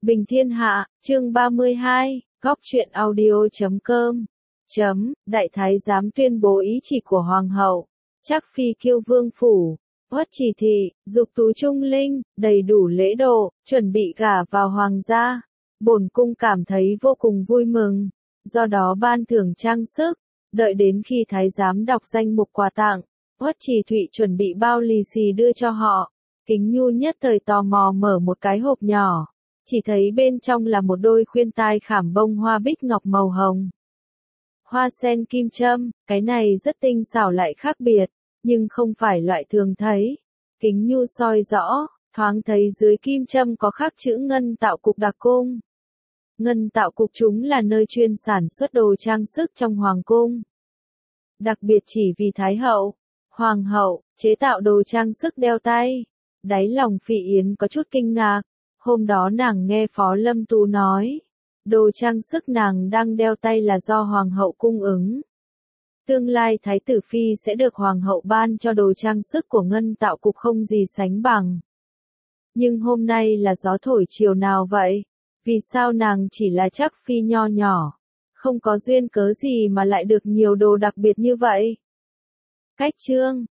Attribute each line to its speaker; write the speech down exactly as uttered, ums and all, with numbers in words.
Speaker 1: Bình Thiên Hạ, chương ba mươi hai, góc truyện audio chấm com. Chấm, Đại Thái giám tuyên bố ý chỉ của Hoàng hậu. Trắc Phi kiêu vương phủ. Huất chỉ thị, dục tú trung linh, đầy đủ lễ độ, chuẩn bị gả vào hoàng gia. Bổn cung cảm thấy vô cùng vui mừng. Do đó ban thưởng trang sức. Đợi đến khi thái giám đọc danh mục quà tặng, Huất Trì Thụy chuẩn bị bao lì xì đưa cho họ. Kính Nhu nhất thời tò mò mở một cái hộp nhỏ. Chỉ thấy bên trong là một đôi khuyên tai khảm bông hoa bích ngọc màu hồng. Hoa sen kim châm, cái này rất tinh xảo lại khác biệt, nhưng không phải loại thường thấy. Kính Nhu soi rõ, thoáng thấy dưới kim châm có khắc chữ Ngân Tạo Cục Đặc Cung. Ngân Tạo Cục chúng là nơi chuyên sản xuất đồ trang sức trong hoàng cung. Đặc biệt chỉ vì Thái hậu, Hoàng hậu, chế tạo đồ trang sức đeo tay. Đáy lòng Phỉ Yến có chút kinh ngạc. Hôm đó nàng nghe Phó Lâm Tú nói, đồ trang sức nàng đang đeo tay là do Hoàng hậu cung ứng. Tương lai Thái tử Phi sẽ được Hoàng hậu ban cho đồ trang sức của Ngân Tạo Cục không gì sánh bằng. Nhưng hôm nay là gió thổi chiều nào vậy? Vì sao nàng chỉ là Trắc Phi nho nhỏ? Không có duyên cớ gì mà lại được nhiều đồ đặc biệt như vậy? Cách chương,